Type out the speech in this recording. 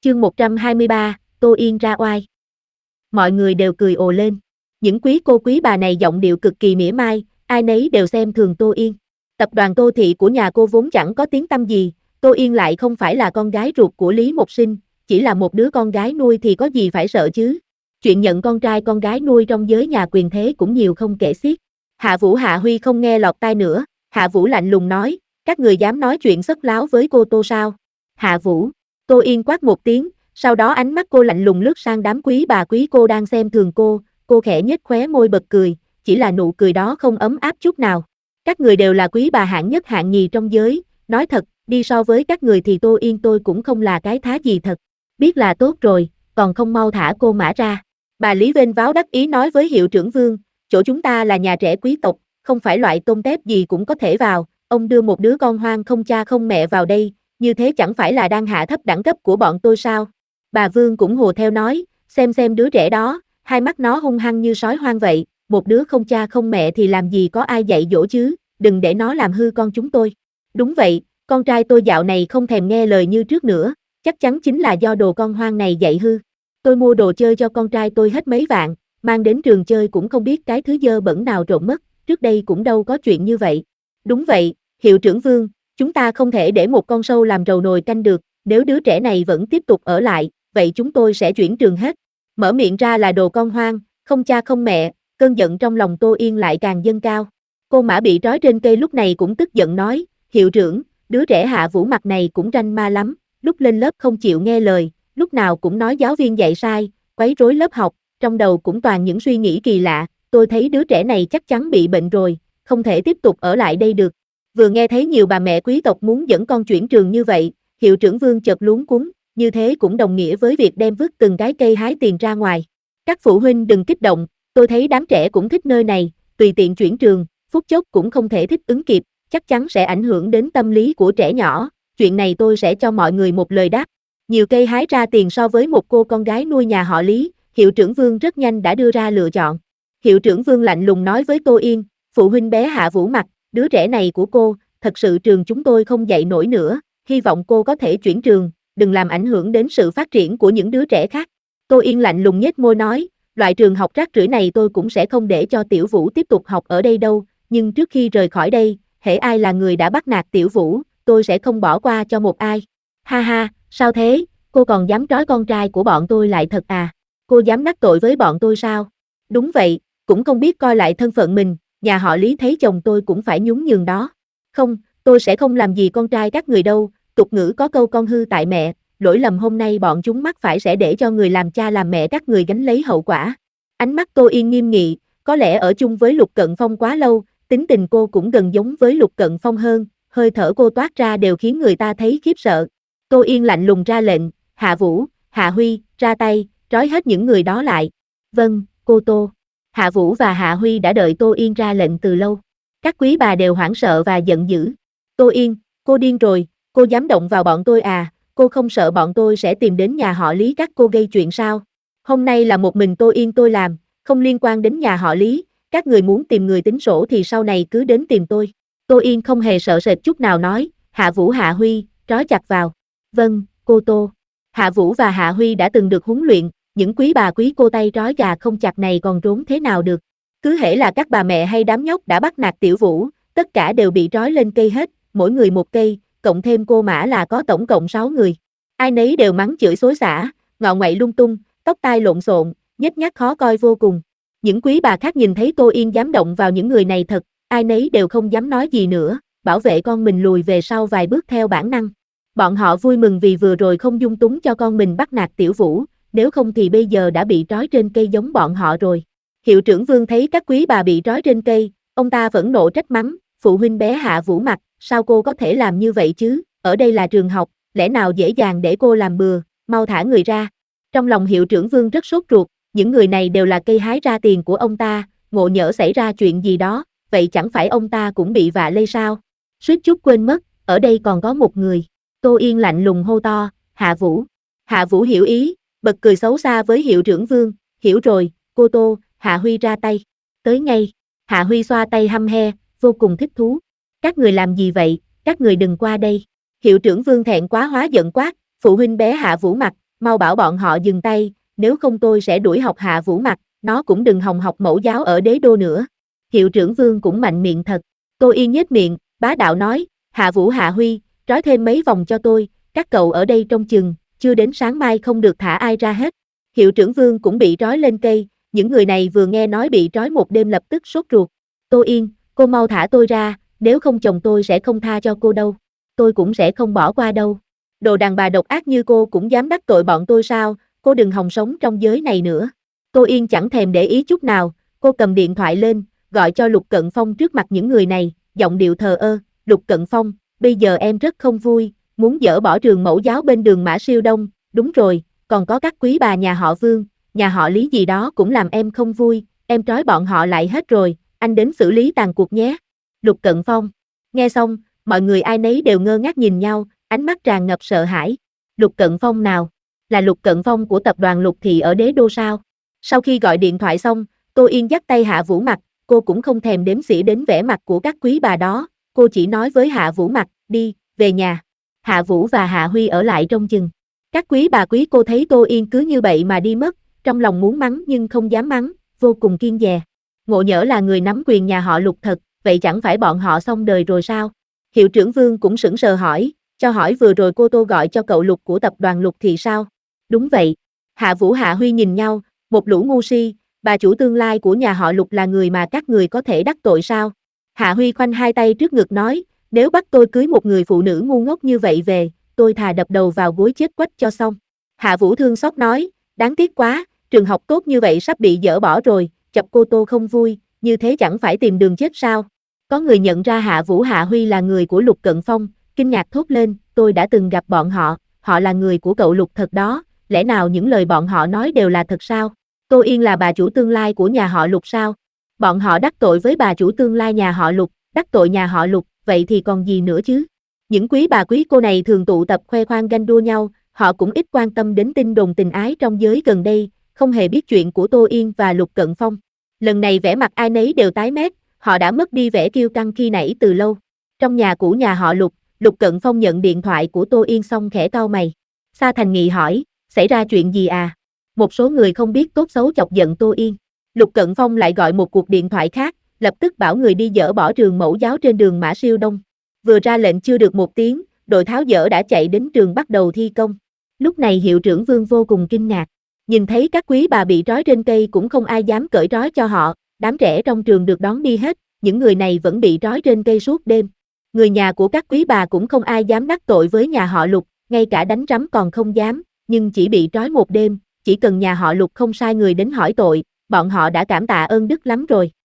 Chương 123, Tô Yên ra oai. Mọi người đều cười ồ lên. Những quý cô quý bà này giọng điệu cực kỳ mỉa mai, ai nấy đều xem thường Tô Yên. Tập đoàn Tô Thị của nhà cô vốn chẳng có tiếng tăm gì, Tô Yên lại không phải là con gái ruột của Lý Mộc Sinh, chỉ là một đứa con gái nuôi thì có gì phải sợ chứ. Chuyện nhận con trai con gái nuôi trong giới nhà quyền thế cũng nhiều không kể xiết. Hạ Vũ Hạ Huy không nghe lọt tai nữa, Hạ Vũ lạnh lùng nói, các người dám nói chuyện xất láo với cô Tô sao? Hạ Vũ. Tô Yên quát một tiếng, sau đó ánh mắt cô lạnh lùng lướt sang đám quý bà quý cô đang xem thường cô khẽ nhếch khóe môi bật cười, chỉ là nụ cười đó không ấm áp chút nào. Các người đều là quý bà hạng nhất hạng nhì trong giới, nói thật, đi so với các người thì Tô Yên tôi cũng không là cái thá gì thật. Biết là tốt rồi, còn không mau thả cô mã ra. Bà Lý vênh váo đắc ý nói với hiệu trưởng Vương, chỗ chúng ta là nhà trẻ quý tộc, không phải loại tôm tép gì cũng có thể vào, ông đưa một đứa con hoang không cha không mẹ vào đây, như thế chẳng phải là đang hạ thấp đẳng cấp của bọn tôi sao? Bà Vương cũng hùa theo nói, xem đứa trẻ đó, hai mắt nó hung hăng như sói hoang vậy, một đứa không cha không mẹ thì làm gì có ai dạy dỗ chứ, đừng để nó làm hư con chúng tôi. Đúng vậy, con trai tôi dạo này không thèm nghe lời như trước nữa, chắc chắn chính là do đồ con hoang này dạy hư. Tôi mua đồ chơi cho con trai tôi hết mấy vạn, mang đến trường chơi cũng không biết cái thứ dơ bẩn nào trộm mất, trước đây cũng đâu có chuyện như vậy. Đúng vậy, hiệu trưởng Vương, chúng ta không thể để một con sâu làm rầu nồi canh được, nếu đứa trẻ này vẫn tiếp tục ở lại, vậy chúng tôi sẽ chuyển trường hết. Mở miệng ra là đồ con hoang, không cha không mẹ, cơn giận trong lòng Tô Yên lại càng dâng cao. Cô Mã bị trói trên cây lúc này cũng tức giận nói, hiệu trưởng, đứa trẻ Hạ Vũ mặt này cũng ranh ma lắm, lúc lên lớp không chịu nghe lời, lúc nào cũng nói giáo viên dạy sai, quấy rối lớp học, trong đầu cũng toàn những suy nghĩ kỳ lạ, tôi thấy đứa trẻ này chắc chắn bị bệnh rồi, không thể tiếp tục ở lại đây được. Vừa nghe thấy nhiều bà mẹ quý tộc muốn dẫn con chuyển trường như vậy, hiệu trưởng Vương chợt luống cuống, như thế cũng đồng nghĩa với việc đem vứt từng cái cây hái tiền ra ngoài. Các phụ huynh đừng kích động, tôi thấy đám trẻ cũng thích nơi này, tùy tiện chuyển trường, phút chốc cũng không thể thích ứng kịp, chắc chắn sẽ ảnh hưởng đến tâm lý của trẻ nhỏ, chuyện này tôi sẽ cho mọi người một lời đáp. Nhiều cây hái ra tiền so với một cô con gái nuôi nhà họ Lý, hiệu trưởng Vương rất nhanh đã đưa ra lựa chọn. Hiệu trưởng Vương lạnh lùng nói với Tô Yên, phụ huynh bé Hạ Vũ mặt, đứa trẻ này của cô, thật sự trường chúng tôi không dạy nổi nữa, hy vọng cô có thể chuyển trường, đừng làm ảnh hưởng đến sự phát triển của những đứa trẻ khác. Tô Yên lạnh lùng nhếch môi nói, loại trường học rác rưởi này tôi cũng sẽ không để cho Tiểu Vũ tiếp tục học ở đây đâu, nhưng trước khi rời khỏi đây, hễ ai là người đã bắt nạt Tiểu Vũ, tôi sẽ không bỏ qua cho một ai. Ha ha, sao thế, cô còn dám trói con trai của bọn tôi lại thật à? Cô dám đắc tội với bọn tôi sao? Đúng vậy, cũng không biết coi lại thân phận mình, nhà họ Lý thấy chồng tôi cũng phải nhún nhường đó. Không, tôi sẽ không làm gì con trai các người đâu, tục ngữ có câu con hư tại mẹ, lỗi lầm hôm nay bọn chúng mắc phải sẽ để cho người làm cha làm mẹ các người gánh lấy hậu quả. Ánh mắt Tô Yên nghiêm nghị, có lẽ ở chung với Lục Cận Phong quá lâu, tính tình cô cũng gần giống với Lục Cận Phong hơn, hơi thở cô toát ra đều khiến người ta thấy khiếp sợ. Tô Yên lạnh lùng ra lệnh, Hạ Vũ, Hạ Huy, ra tay, trói hết những người đó lại. Vâng, cô Tô. Hạ Vũ và Hạ Huy đã đợi Tô Yên ra lệnh từ lâu. Các quý bà đều hoảng sợ và giận dữ. Tô Yên, cô điên rồi, cô dám động vào bọn tôi à, cô không sợ bọn tôi sẽ tìm đến nhà họ Lý các cô gây chuyện sao? Hôm nay là một mình Tô Yên tôi làm, không liên quan đến nhà họ Lý, các người muốn tìm người tính sổ thì sau này cứ đến tìm tôi. Tô Yên không hề sợ sệt chút nào nói, Hạ Vũ Hạ Huy, trói chặt vào. Vâng, cô Tô. Hạ Vũ và Hạ Huy đã từng được huấn luyện, những quý bà quý cô tay trói gà không chặt này còn trốn thế nào được. Cứ hễ là các bà mẹ hay đám nhóc đã bắt nạt Tiểu Vũ, tất cả đều bị trói lên cây hết, mỗi người một cây, cộng thêm cô Mã là có tổng cộng 6 người. Ai nấy đều mắng chửi xối xả, ngọ nguậy lung tung, tóc tai lộn xộn, nhếch nhác khó coi vô cùng. Những quý bà khác nhìn thấy Tô Yên dám động vào những người này thật, ai nấy đều không dám nói gì nữa, bảo vệ con mình lùi về sau vài bước theo bản năng. Bọn họ vui mừng vì vừa rồi không dung túng cho con mình bắt nạt Tiểu Vũ, nếu không thì bây giờ đã bị trói trên cây giống bọn họ rồi. Hiệu trưởng Vương thấy các quý bà bị trói trên cây, ông ta phẫn nộ trách mắng, phụ huynh bé Hạ Vũ mặt, sao cô có thể làm như vậy chứ, ở đây là trường học, lẽ nào dễ dàng để cô làm bừa, mau thả người ra. Trong lòng hiệu trưởng Vương rất sốt ruột, những người này đều là cây hái ra tiền của ông ta, ngộ nhỡ xảy ra chuyện gì đó, vậy chẳng phải ông ta cũng bị vạ lây sao? Suýt chút quên mất, ở đây còn có một người. Tô Yên lạnh lùng hô to, Hạ Vũ. Hạ Vũ hiểu ý, bật cười xấu xa với hiệu trưởng Vương, hiểu rồi, cô Tô, Hạ Huy ra tay. Tới ngay, Hạ Huy xoa tay hăm he, vô cùng thích thú. Các người làm gì vậy, các người đừng qua đây. Hiệu trưởng Vương thẹn quá hóa giận quát, phụ huynh bé Hạ Vũ mặt, mau bảo bọn họ dừng tay, nếu không tôi sẽ đuổi học Hạ Vũ mặt, nó cũng đừng hòng học mẫu giáo ở đế đô nữa. Hiệu trưởng Vương cũng mạnh miệng thật. Tô Yên nhếch miệng, bá đạo nói, Hạ Vũ Hạ Huy, trói thêm mấy vòng cho tôi, các cậu ở đây trông chừng, chưa đến sáng mai không được thả ai ra hết. Hiệu trưởng Vương cũng bị trói lên cây, những người này vừa nghe nói bị trói một đêm lập tức sốt ruột. Tô Yên, cô mau thả tôi ra, nếu không chồng tôi sẽ không tha cho cô đâu. Tôi cũng sẽ không bỏ qua đâu. Đồ đàn bà độc ác như cô cũng dám đắc tội bọn tôi sao, cô đừng hòng sống trong giới này nữa. Tô Yên chẳng thèm để ý chút nào, cô cầm điện thoại lên, gọi cho Lục Cận Phong trước mặt những người này, giọng điệu thờ ơ, Lục Cận Phong, bây giờ em rất không vui, muốn dỡ bỏ trường mẫu giáo bên đường Mã Siêu Đông, đúng rồi, còn có các quý bà nhà họ Vương, nhà họ Lý gì đó cũng làm em không vui, em trói bọn họ lại hết rồi, anh đến xử lý tàn cuộc nhé. Lục Cận Phong, nghe xong, mọi người ai nấy đều ngơ ngác nhìn nhau, ánh mắt tràn ngập sợ hãi. Lục Cận Phong nào? Là Lục Cận Phong của tập đoàn Lục Thị ở đế đô sao? Sau khi gọi điện thoại xong, Tô Yên dắt tay Hạ Vũ Mặc, cô cũng không thèm đếm xỉa đến vẻ mặt của các quý bà đó, cô chỉ nói với Hạ Vũ Mặc, đi, về nhà. Hạ Vũ và Hạ Huy ở lại trông chừng. Các quý bà quý cô thấy Tô Yên cứ như vậy mà đi mất, trong lòng muốn mắng nhưng không dám mắng, vô cùng kiêng dè. Ngộ nhỡ là người nắm quyền nhà họ Lục thật, vậy chẳng phải bọn họ xong đời rồi sao? Hiệu trưởng Vương cũng sững sờ hỏi, cho hỏi vừa rồi cô Tô gọi cho cậu Lục của tập đoàn Lục thì sao? Đúng vậy. Hạ Vũ Hạ Huy nhìn nhau, một lũ ngu si, bà chủ tương lai của nhà họ Lục là người mà các người có thể đắc tội sao? Hạ Huy khoanh hai tay trước ngực nói, nếu bắt tôi cưới một người phụ nữ ngu ngốc như vậy về, tôi thà đập đầu vào gối chết quách cho xong. Hạ Vũ thương xót nói, đáng tiếc quá, trường học tốt như vậy sắp bị dỡ bỏ rồi, chọc cô Tô không vui, như thế chẳng phải tìm đường chết sao? Có người nhận ra Hạ Vũ Hạ Huy là người của Lục Cận Phong, kinh ngạc thốt lên, tôi đã từng gặp bọn họ là người của cậu Lục thật đó, lẽ nào những lời bọn họ nói đều là thật sao? Tô Yên là bà chủ tương lai của nhà họ Lục sao? Bọn họ đắc tội với bà chủ tương lai nhà họ Lục, đắc tội nhà họ Lục, vậy thì còn gì nữa chứ? Những quý bà quý cô này thường tụ tập khoe khoang ganh đua nhau, họ cũng ít quan tâm đến tin đồn tình ái trong giới gần đây, không hề biết chuyện của Tô Yên và Lục Cận Phong. Lần này vẻ mặt ai nấy đều tái mét, họ đã mất đi vẻ kiêu căng khi nãy từ lâu. Trong nhà cũ nhà họ Lục, Lục Cận Phong nhận điện thoại của Tô Yên xong khẽ cau mày. Sa Thành Nghị hỏi, xảy ra chuyện gì à? Một số người không biết tốt xấu chọc giận Tô Yên. Lục Cận Phong lại gọi một cuộc điện thoại khác, lập tức bảo người đi dỡ bỏ trường mẫu giáo trên đường Mã Siêu Đông. Vừa ra lệnh chưa được một tiếng, đội tháo dỡ đã chạy đến trường bắt đầu thi công. Lúc này hiệu trưởng Vương vô cùng kinh ngạc. Nhìn thấy các quý bà bị trói trên cây cũng không ai dám cởi trói cho họ, đám trẻ trong trường được đón đi hết, những người này vẫn bị trói trên cây suốt đêm. Người nhà của các quý bà cũng không ai dám đắc tội với nhà họ Lục, ngay cả đánh rắm còn không dám, nhưng chỉ bị trói một đêm, chỉ cần nhà họ Lục không sai người đến hỏi tội, bọn họ đã cảm tạ ơn đức lắm rồi.